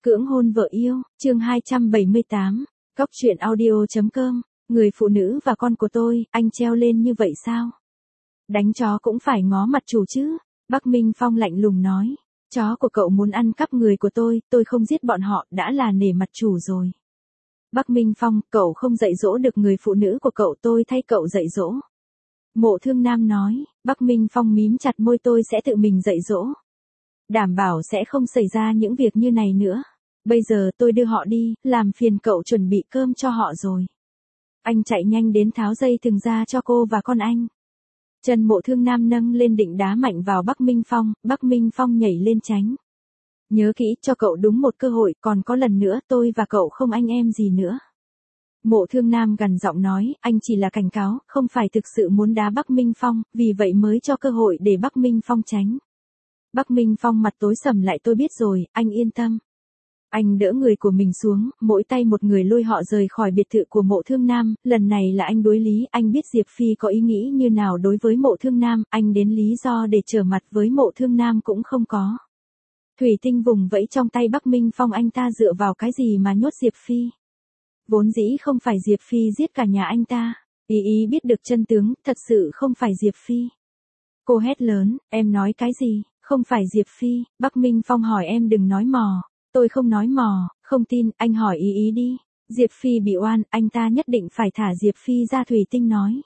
Cưỡng hôn vợ yêu, chương 278, Cóc truyện audio.com, người phụ nữ và con của tôi, anh treo lên như vậy sao? Đánh chó cũng phải ngó mặt chủ chứ, Bắc Minh Phong lạnh lùng nói. Chó của cậu muốn ăn cắp người của tôi không giết bọn họ, đã là nể mặt chủ rồi. Bắc Minh Phong, cậu không dạy dỗ được người phụ nữ của cậu, tôi thay cậu dạy dỗ. Mộ Thương Nam nói. Bắc Minh Phong mím chặt môi, tôi sẽ tự mình dạy dỗ. Đảm bảo sẽ không xảy ra những việc như này nữa. Bây giờ tôi đưa họ đi, làm phiền cậu chuẩn bị cơm cho họ rồi. Anh chạy nhanh đến tháo dây thừng ra cho cô và con anh. Chân Mộ Thương Nam nâng lên định đá mạnh vào Bắc Minh Phong nhảy lên tránh. Nhớ kỹ, cho cậu đúng một cơ hội, còn có lần nữa tôi và cậu không anh em gì nữa. Mộ Thương Nam gằn giọng nói, anh chỉ là cảnh cáo, không phải thực sự muốn đá Bắc Minh Phong, vì vậy mới cho cơ hội để Bắc Minh Phong tránh. Bắc Minh Phong mặt tối sầm lại, tôi biết rồi, anh yên tâm. Anh đỡ người của mình xuống, mỗi tay một người lôi họ rời khỏi biệt thự của Mộ Thương Nam, lần này là anh đối lý, anh biết Diệp Phi có ý nghĩ như nào đối với Mộ Thương Nam, anh đến lý do để trở mặt với Mộ Thương Nam cũng không có. Thủy tinh vùng vẫy trong tay Bắc Minh Phong, anh ta dựa vào cái gì mà nhốt Diệp Phi? Vốn dĩ không phải Diệp Phi giết cả nhà anh ta, ý biết được chân tướng, thật sự không phải Diệp Phi. Cô hét lớn, em nói cái gì, không phải Diệp Phi, Bắc Minh Phong hỏi em đừng nói mò. Tôi không nói mò, không tin, anh hỏi ý đi. Diệp Phi bị oan, anh ta nhất định phải thả Diệp Phi ra, Thủy tinh nói.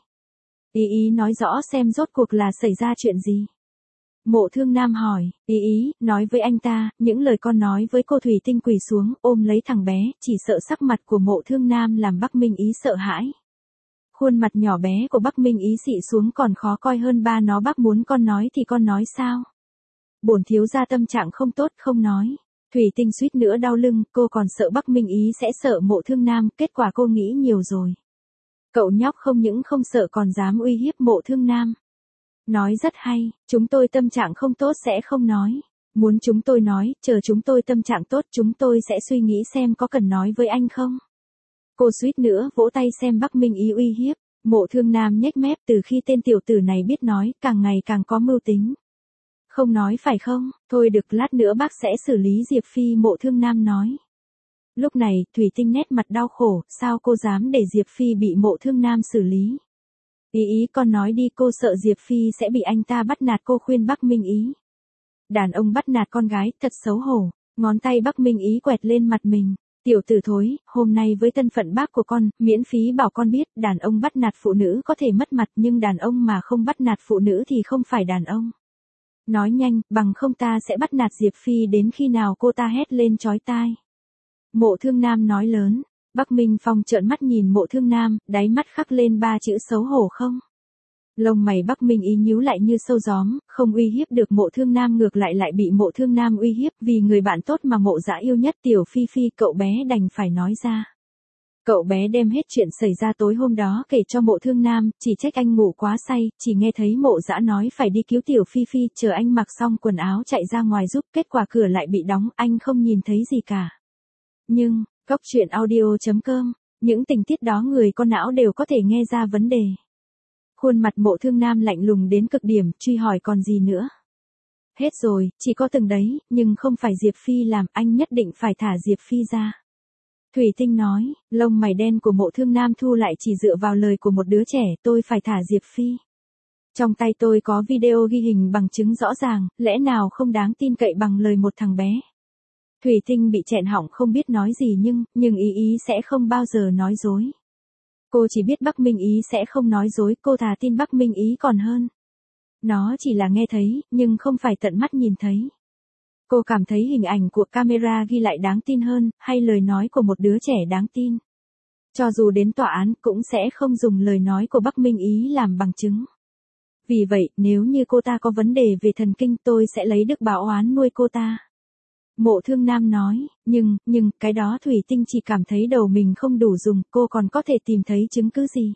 Ý nói rõ xem rốt cuộc là xảy ra chuyện gì. Mộ Thương Nam hỏi, nói với anh ta, những lời con nói với cô. Thủy tinh quỳ xuống, ôm lấy thằng bé, chỉ sợ sắc mặt của Mộ Thương Nam làm Bắc Minh Ý sợ hãi. Khuôn mặt nhỏ bé của Bắc Minh Ý xị xuống còn khó coi hơn ba nó. Bác muốn con nói thì con nói sao? Bổn thiếu gia tâm trạng không tốt, không nói. Thủy tinh suýt nữa đau lưng, cô còn sợ Bắc Minh Ý sẽ sợ Mộ Thương Nam, kết quả cô nghĩ nhiều rồi. Cậu nhóc không những không sợ còn dám uy hiếp Mộ Thương Nam. Nói rất hay, chúng tôi tâm trạng không tốt sẽ không nói. Muốn chúng tôi nói, chờ chúng tôi tâm trạng tốt chúng tôi sẽ suy nghĩ xem có cần nói với anh không. Cô suýt nữa vỗ tay xem Bắc Minh Ý uy hiếp. Mộ Thương Nam nhếch mép, từ khi tên tiểu tử này biết nói, càng ngày càng có mưu tính. Không nói phải không, thôi được, lát nữa bác sẽ xử lý Diệp Phi, Mộ Thương Nam nói. Lúc này, Thủy tinh nét mặt đau khổ, sao cô dám để Diệp Phi bị Mộ Thương Nam xử lý. Con nói đi, cô sợ Diệp Phi sẽ bị anh ta bắt nạt, cô khuyên Bắc Minh Ý. Đàn ông bắt nạt con gái, thật xấu hổ, ngón tay Bắc Minh Ý quẹt lên mặt mình. Tiểu tử thối, hôm nay với thân phận bác của con, miễn phí bảo con biết, đàn ông bắt nạt phụ nữ có thể mất mặt nhưng đàn ông mà không bắt nạt phụ nữ thì không phải đàn ông. Nói nhanh, bằng không ta sẽ bắt nạt Diệp Phi đến khi nào, cô ta hét lên chói tai. Mộ Thương Nam nói lớn. Bắc Minh Phong trợn mắt nhìn Mộ Thương Nam, đáy mắt khắc lên ba chữ xấu hổ không. Lông mày Bắc Minh Ý nhíu lại như sâu gióm, không uy hiếp được Mộ Thương Nam, ngược lại bị Mộ Thương Nam uy hiếp, vì người bạn tốt mà Mộ Dã yêu nhất, Tiểu Phi Phi, cậu bé đành phải nói ra. Cậu bé đem hết chuyện xảy ra tối hôm đó kể cho Mộ Thương Nam, chỉ trách anh ngủ quá say, chỉ nghe thấy Mộ Dã nói phải đi cứu Tiểu Phi Phi, chờ anh mặc xong quần áo chạy ra ngoài giúp, kết quả cửa lại bị đóng, anh không nhìn thấy gì cả. Nhưng, Cóc truyện audio.com, những tình tiết đó người con não đều có thể nghe ra vấn đề. Khuôn mặt Mộ Thương Nam lạnh lùng đến cực điểm, truy hỏi còn gì nữa. Hết rồi, chỉ có từng đấy, nhưng không phải Diệp Phi làm, anh nhất định phải thả Diệp Phi ra. Thủy tinh nói, lông mày đen của Mộ Thương Nam thu lại, chỉ dựa vào lời của một đứa trẻ, tôi phải thả Diệp Phi. Trong tay tôi có video ghi hình bằng chứng rõ ràng, lẽ nào không đáng tin cậy bằng lời một thằng bé. Thủy tinh bị chẹn họng không biết nói gì nhưng ý sẽ không bao giờ nói dối. Cô chỉ biết Bắc Minh Ý sẽ không nói dối, cô thà tin Bắc Minh Ý còn hơn. Nó chỉ là nghe thấy, nhưng không phải tận mắt nhìn thấy. Cô cảm thấy hình ảnh của camera ghi lại đáng tin hơn, hay lời nói của một đứa trẻ đáng tin. Cho dù đến tòa án cũng sẽ không dùng lời nói của Bắc Minh Ý làm bằng chứng. Vì vậy, nếu như cô ta có vấn đề về thần kinh tôi sẽ lấy đức báo oán nuôi cô ta. Mộ Thương Nam nói, nhưng, cái đó Thủy tinh chỉ cảm thấy đầu mình không đủ dùng, cô còn có thể tìm thấy chứng cứ gì.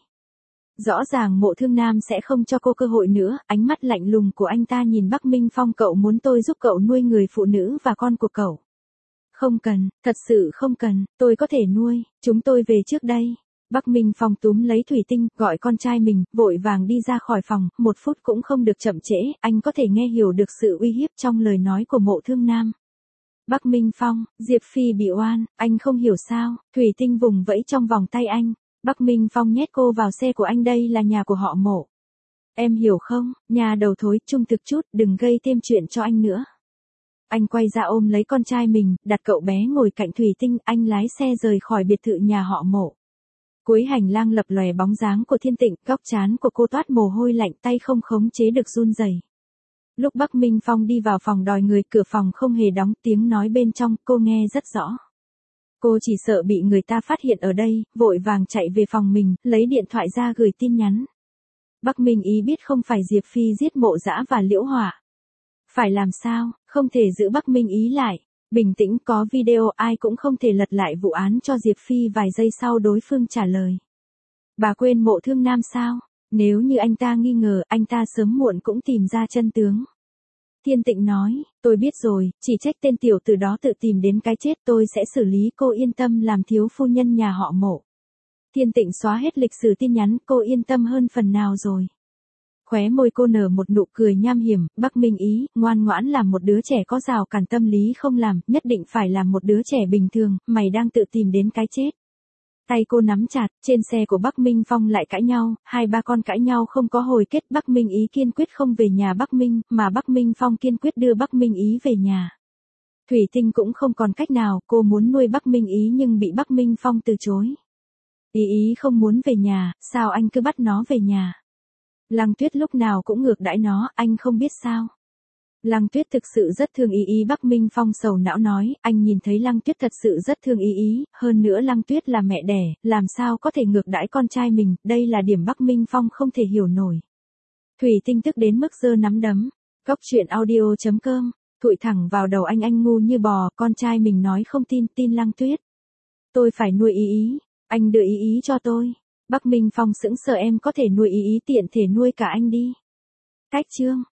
Rõ ràng Mộ Thương Nam sẽ không cho cô cơ hội nữa, ánh mắt lạnh lùng của anh ta nhìn Bắc Minh Phong, cậu muốn tôi giúp cậu nuôi người phụ nữ và con của cậu. Không cần, thật sự không cần, tôi có thể nuôi, chúng tôi về trước đây. Bắc Minh Phong túm lấy Thủy tinh, gọi con trai mình, vội vàng đi ra khỏi phòng, 1 phút cũng không được chậm trễ, anh có thể nghe hiểu được sự uy hiếp trong lời nói của Mộ Thương Nam. Bắc Minh Phong, Diệp Phi bị oan, anh không hiểu sao, Thủy Tinh vùng vẫy trong vòng tay anh. Bắc Minh Phong nhét cô vào xe của anh, đây là nhà của họ Mộ. Em hiểu không, nhà đầu thối, trung thực chút, đừng gây thêm chuyện cho anh nữa. Anh quay ra ôm lấy con trai mình, đặt cậu bé ngồi cạnh Thủy Tinh, anh lái xe rời khỏi biệt thự nhà họ Mộ. Cuối hành lang lập lòe bóng dáng của Thiên Tịnh, góc trán của cô toát mồ hôi lạnh, tay không khống chế được run rẩy. Lúc Bắc Minh Phong đi vào phòng đòi người, cửa phòng không hề đóng, tiếng nói bên trong, cô nghe rất rõ. Cô chỉ sợ bị người ta phát hiện ở đây, vội vàng chạy về phòng mình, lấy điện thoại ra gửi tin nhắn. Bắc Minh Ý biết không phải Diệp Phi giết Mộ Dã và Liễu Hỏa. Phải làm sao, không thể giữ Bắc Minh Ý lại. Bình tĩnh, có video, ai cũng không thể lật lại vụ án cho Diệp Phi. Vài giây sau đối phương trả lời. Bà quên Mộ Thương Nam sao? Nếu như anh ta nghi ngờ, anh ta sớm muộn cũng tìm ra chân tướng. Thiên Tịnh nói, tôi biết rồi, chỉ trách tên tiểu tử đó tự tìm đến cái chết, tôi sẽ xử lý, cô yên tâm làm thiếu phu nhân nhà họ Mộ. Thiên Tịnh xóa hết lịch sử tin nhắn, cô yên tâm hơn phần nào rồi. Khóe môi cô nở một nụ cười nham hiểm, Bắc Minh Ý, ngoan ngoãn làm một đứa trẻ có rào cản tâm lý không làm, nhất định phải làm một đứa trẻ bình thường, mày đang tự tìm đến cái chết. Tay cô nắm chặt, trên xe của Bắc Minh Phong lại cãi nhau, hai ba con cãi nhau không có hồi kết. Bắc Minh Ý kiên quyết không về nhà Bắc Minh, mà Bắc Minh Phong kiên quyết đưa Bắc Minh Ý về nhà. Thủy Tinh cũng không còn cách nào, cô muốn nuôi Bắc Minh Ý nhưng bị Bắc Minh Phong từ chối. Ý không muốn về nhà, sao anh cứ bắt nó về nhà? Lăng Tuyết lúc nào cũng ngược đãi nó, anh không biết sao? Lăng Tuyết thực sự rất thương Ý. Bắc Minh Phong sầu não nói, anh nhìn thấy Lăng Tuyết thật sự rất thương Ý, hơn nữa Lăng Tuyết là mẹ đẻ, làm sao có thể ngược đãi con trai mình, đây là điểm Bắc Minh Phong không thể hiểu nổi. Thủy Tinh tức đến mức giơ nắm đấm. Góc truyện audio.com, thụi thẳng vào đầu anh ngu như bò, con trai mình nói không tin, tin Lăng Tuyết. Tôi phải nuôi Ý, anh đưa Ý cho tôi. Bắc Minh Phong sững sờ, em có thể nuôi Ý tiện thể nuôi cả anh đi. Cách chương.